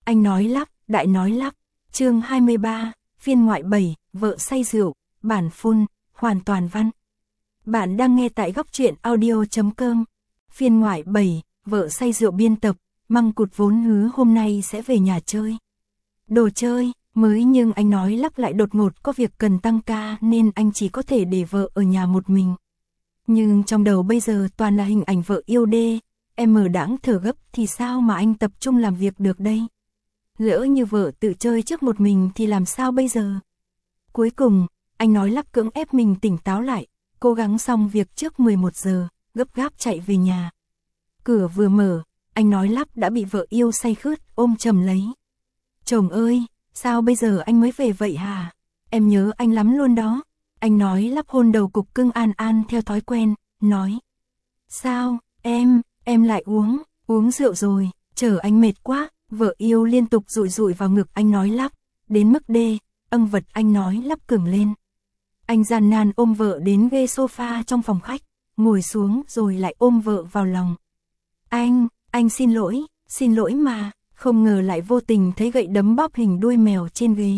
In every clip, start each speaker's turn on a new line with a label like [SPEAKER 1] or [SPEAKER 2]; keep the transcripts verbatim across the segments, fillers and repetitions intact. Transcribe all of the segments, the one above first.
[SPEAKER 1] Anh nói lắp, đại nói lắp. Chương hai mươi ba, phiên ngoại bảy, vợ say rượu, bản phun, hoàn toàn văn. Bạn đang nghe tại góc truyện audio.com. Phiên ngoại bảy, vợ say rượu, biên tập, Măng Cụt vốn hứa hôm nay sẽ về nhà chơi. Đồ chơi, mới nhưng anh nói lắp lại đột ngột có việc cần tăng ca nên anh chỉ có thể để vợ ở nhà một mình. Nhưng trong đầu bây giờ toàn là hình ảnh vợ yêu đê, em ở đãng thở gấp thì sao mà anh tập trung làm việc được đây? Lỡ như vợ tự chơi trước một mình thì làm sao bây giờ? Cuối cùng, anh nói lắp cưỡng ép mình tỉnh táo lại, cố gắng xong việc trước mười một giờ, gấp gáp chạy về nhà. Cửa vừa mở, anh nói lắp đã bị vợ yêu say khướt ôm chầm lấy. Chồng ơi, sao bây giờ anh mới về vậy hả? Em nhớ anh lắm luôn đó. Anh nói lắp hôn đầu cục cưng An An theo thói quen, nói. Sao, em, em lại uống, uống rượu rồi, chờ anh mệt quá. Vợ yêu liên tục dụi dụi vào ngực anh nói lắp, đến mức đê, âng vật anh nói lắp cứng lên. Anh gian nan ôm vợ đến ghế sofa trong phòng khách, ngồi xuống rồi lại ôm vợ vào lòng. Anh, anh xin lỗi, xin lỗi mà, không ngờ lại vô tình thấy gậy đấm bóp hình đuôi mèo trên ghế.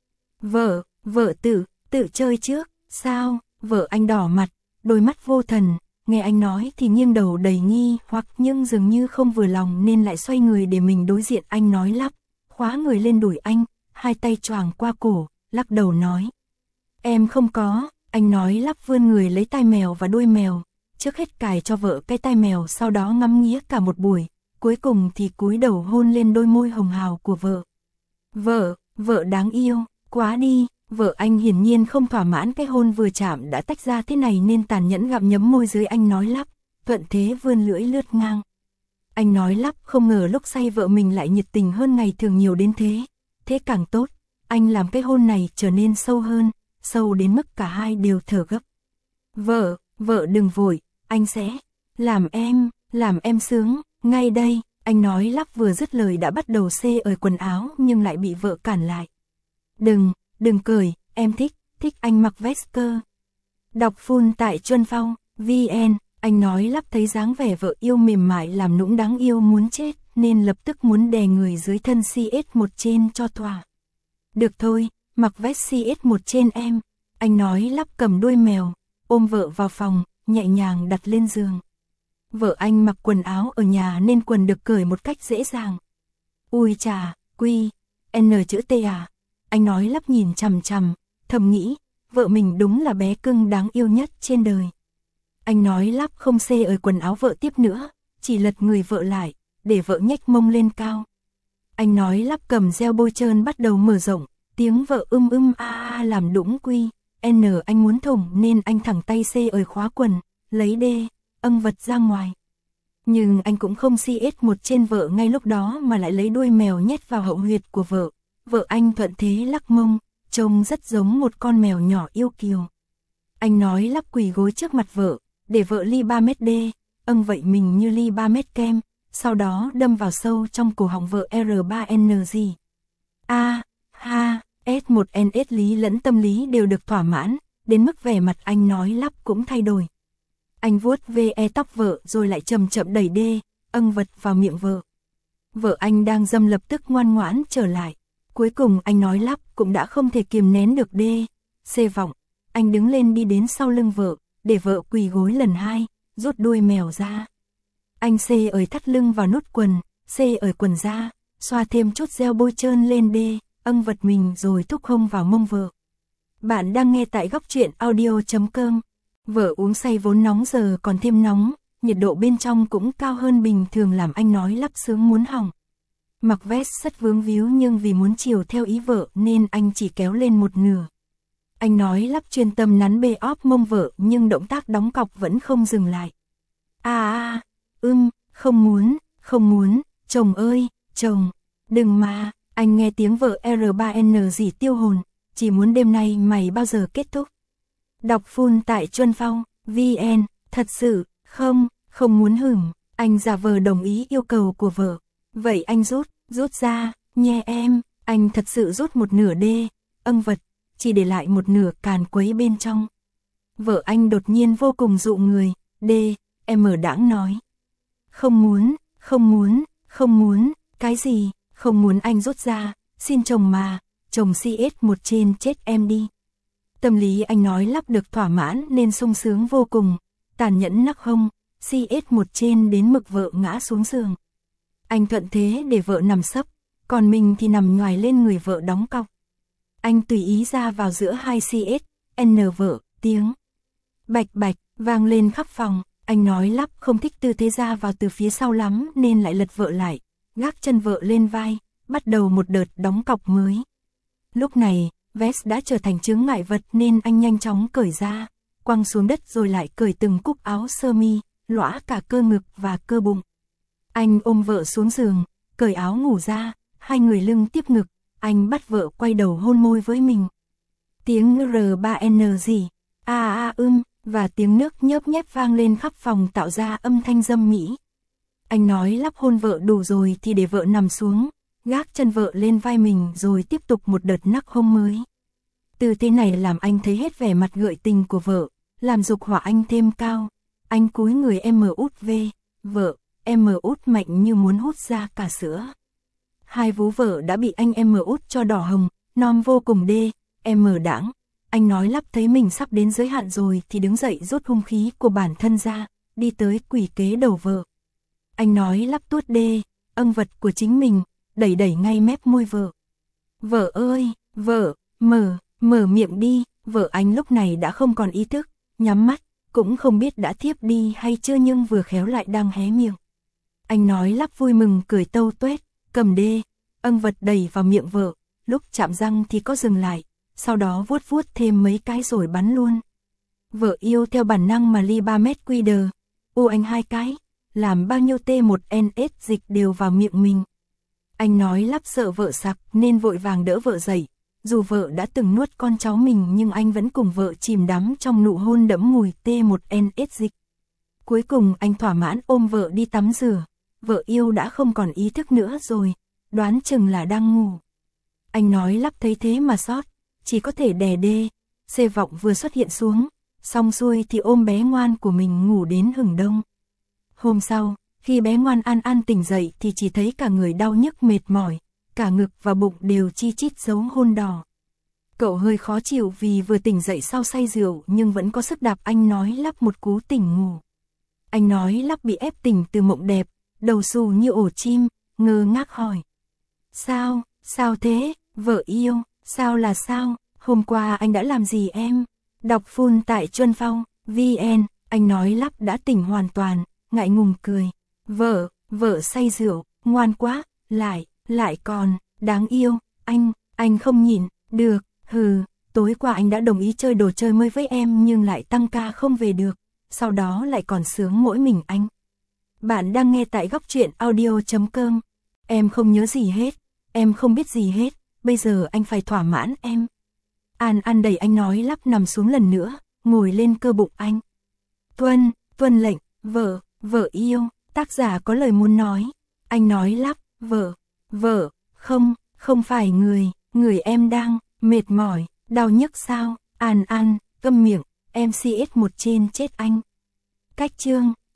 [SPEAKER 1] Vợ, vợ tự, tự chơi trước, sao, vợ anh đỏ mặt, đôi mắt vô thần. Nghe anh nói thì nghiêng đầu đầy nghi hoặc nhưng dường như không vừa lòng nên lại xoay người để mình đối diện anh nói lắp, khóa người lên đùi anh, hai tay choàng qua cổ, lắc đầu nói. Em không có, anh nói lắp vươn người lấy tai mèo và đuôi mèo, trước hết cài cho vợ cái tai mèo sau đó ngắm nghía cả một buổi, cuối cùng thì cúi đầu hôn lên đôi môi hồng hào của vợ. Vợ, vợ đáng yêu, quá đi. Vợ anh hiển nhiên không thỏa mãn cái hôn vừa chạm đã tách ra thế này nên tàn nhẫn gặm nhấm môi dưới anh nói lắp, thuận thế vươn lưỡi lướt ngang. Anh nói lắp không ngờ lúc say vợ mình lại nhiệt tình hơn ngày thường nhiều đến thế, thế càng tốt, anh làm cái hôn này trở nên sâu hơn, sâu đến mức cả hai đều thở gấp. Vợ, vợ đừng vội, anh sẽ làm em, làm em sướng, ngay đây, anh nói lắp vừa dứt lời đã bắt đầu xê ời quần áo nhưng lại bị vợ cản lại. Đừng, đừng cởi, em thích, thích anh mặc vest cơ. Đọc full tại Chuân Phong, vê en, anh nói lắp thấy dáng vẻ vợ yêu mềm mại làm nũng đáng yêu muốn chết nên lập tức muốn đè người dưới thân xê ét một trên cho thỏa. Được thôi, mặc vest xê ét một trên em, anh nói lắp cầm đuôi mèo, ôm vợ vào phòng, nhẹ nhàng đặt lên giường. Vợ anh mặc quần áo ở nhà nên quần được cởi một cách dễ dàng. Ui chà, quy, N chữ T à? Anh nói lắp nhìn chằm chằm, thầm nghĩ, vợ mình đúng là bé cưng đáng yêu nhất trên đời. Anh nói lắp không xê ời quần áo vợ tiếp nữa, chỉ lật người vợ lại, để vợ nhếch mông lên cao. Anh nói lắp cầm gel bôi trơn bắt đầu mở rộng, tiếng vợ ưm ưm a a làm đũng quy, N anh muốn thủng nên anh thẳng tay xê ời khóa quần, lấy đê, âng vật ra ngoài. Nhưng anh cũng không xê ét một trên vợ ngay lúc đó mà lại lấy đuôi mèo nhét vào hậu huyệt của vợ. Vợ anh thuận thế lắc mông, trông rất giống một con mèo nhỏ yêu kiều. Anh nói lắp quỳ gối trước mặt vợ, để vợ ly ba mét đê, âng vậy mình như ly ba mét kem, sau đó đâm vào sâu trong cổ họng vợ R ba N G. A, ha, S một N S lý lẫn tâm lý đều được thỏa mãn, đến mức vẻ mặt anh nói lắp cũng thay đổi. Anh vuốt ve tóc vợ rồi lại chậm chậm đẩy đê, âng vật vào miệng vợ. Vợ anh đang dâm lập tức ngoan ngoãn trở lại. Cuối cùng anh nói lắp cũng đã không thể kiềm nén được đê, xê vọng. Anh đứng lên đi đến sau lưng vợ, để vợ quỳ gối lần hai, rút đuôi mèo ra. Anh xê ời thắt lưng vào nút quần, xê ời quần ra, xoa thêm chút gel bôi trơn lên đê, âng vật mình rồi thúc hông vào mông vợ. Bạn đang nghe tại góc truyện audio.com. Vợ uống say vốn nóng giờ còn thêm nóng, nhiệt độ bên trong cũng cao hơn bình thường làm anh nói lắp sướng muốn hỏng. Mặc vest rất vướng víu nhưng vì muốn chiều theo ý vợ nên anh chỉ kéo lên một nửa. Anh nói lắp chuyên tâm nắn bê óp mông vợ nhưng động tác đóng cọc vẫn không dừng lại. À à, ưm, không muốn, không muốn, chồng ơi, chồng, đừng mà, anh nghe tiếng vợ R ba N gì tiêu hồn, chỉ muốn đêm nay mày bao giờ kết thúc. Đọc full tại Chuân Phong, vê en, thật sự, không, không muốn hửng, anh giả vờ đồng ý yêu cầu của vợ. Vậy anh rút, rút ra, nhé em, anh thật sự rút một nửa đê, âng vật, chỉ để lại một nửa càn quấy bên trong. Vợ anh đột nhiên vô cùng dụ người, đê, em ở đãng nói. Không muốn, không muốn, không muốn, cái gì, không muốn anh rút ra, xin chồng mà, chồng xê ét một trên chết em đi. Tâm lý anh nói lắp được thỏa mãn nên sung sướng vô cùng, tàn nhẫn nắc hông, xê ét một trên đến mực vợ ngã xuống giường. Anh thuận thế để vợ nằm sấp, còn mình thì nằm nhoài lên người vợ đóng cọc. Anh tùy ý ra vào giữa hai xê ét, N vợ, tiếng bạch bạch vang lên khắp phòng. Anh nói lắp không thích tư thế ra vào từ phía sau lắm nên lại lật vợ lại, gác chân vợ lên vai, bắt đầu một đợt đóng cọc mới. Lúc này, vest đã trở thành chướng ngại vật nên anh nhanh chóng cởi ra, quăng xuống đất rồi lại cởi từng cúc áo sơ mi, lõa cả cơ ngực và cơ bụng. Anh ôm vợ xuống giường, cởi áo ngủ ra, hai người lưng tiếp ngực, anh bắt vợ quay đầu hôn môi với mình. Tiếng R ba N gì, a a ưm, và tiếng nước nhớp nhép vang lên khắp phòng tạo ra âm thanh dâm mỹ. Anh nói lắp hôn vợ đủ rồi thì để vợ nằm xuống, gác chân vợ lên vai mình rồi tiếp tục một đợt nắc hông mới. Từ thế này làm anh thấy hết vẻ mặt gợi tình của vợ, làm dục hỏa anh thêm cao. Anh cúi người em út về, vợ, em út mạnh như muốn hút ra cả sữa. Hai vú vợ đã bị anh em út cho đỏ hồng, non vô cùng đê, em đãng. Anh nói lắp thấy mình sắp đến giới hạn rồi thì đứng dậy rút hung khí của bản thân ra, đi tới quỳ kế đầu vợ. Anh nói lắp tuốt đê, âng vật của chính mình, đẩy đẩy ngay mép môi vợ. Vợ ơi, vợ, mở, mở miệng đi, vợ anh lúc này đã không còn ý thức, nhắm mắt, cũng không biết đã thiếp đi hay chưa nhưng vừa khéo lại đang hé miệng. Anh nói lắp vui mừng cười tâu tuét, cầm đê, âng vật đẩy vào miệng vợ, lúc chạm răng thì có dừng lại, sau đó vuốt vuốt thêm mấy cái rồi bắn luôn. Vợ yêu theo bản năng mà ly ba mét quy đờ, u anh hai cái, làm bao nhiêu T một N S dịch đều vào miệng mình. Anh nói lắp sợ vợ sặc nên vội vàng đỡ vợ dậy, dù vợ đã từng nuốt con cháu mình nhưng anh vẫn cùng vợ chìm đắm trong nụ hôn đẫm mùi T một N S dịch. Cuối cùng anh thỏa mãn ôm vợ đi tắm rửa, vợ yêu đã không còn ý thức nữa rồi, đoán chừng là đang ngủ. Anh nói lắp thấy thế mà sót, chỉ có thể đè đê, xê vọng vừa xuất hiện xuống, xong xuôi thì ôm bé ngoan của mình ngủ đến hửng đông. Hôm sau, khi bé ngoan an an tỉnh dậy thì chỉ thấy cả người đau nhức mệt mỏi, cả ngực và bụng đều chi chít dấu hôn đỏ. Cậu hơi khó chịu vì vừa tỉnh dậy sau say rượu nhưng vẫn có sức đạp anh nói lắp một cú tỉnh ngủ. Anh nói lắp bị ép tỉnh từ mộng đẹp, đầu xù như ổ chim, ngơ ngác hỏi. Sao, sao thế, vợ yêu, sao là sao, hôm qua anh đã làm gì em? Đọc full tại Chuân Phong, vê en, anh nói lắp đã tỉnh hoàn toàn, ngại ngùng cười. Vợ, vợ say rượu, ngoan quá, lại, lại còn, đáng yêu, anh, anh không nhịn, được, hừ, tối qua anh đã đồng ý chơi đồ chơi mới với em nhưng lại tăng ca không về được, sau đó lại còn sướng mỗi mình anh. Bạn đang nghe tại góc truyện audio chấm com, em không nhớ gì hết, em không biết gì hết, bây giờ anh phải thỏa mãn em. An An đẩy anh nói lắp nằm xuống lần nữa, ngồi lên cơ bụng anh. Tuân, tuân lệnh, vợ, vợ yêu, tác giả có lời muốn nói. Anh nói lắp, vợ, vợ, không, không phải người, người em đang, mệt mỏi, đau nhức sao, An An, câm miệng, em xê ét một trên chết anh. Cách chương,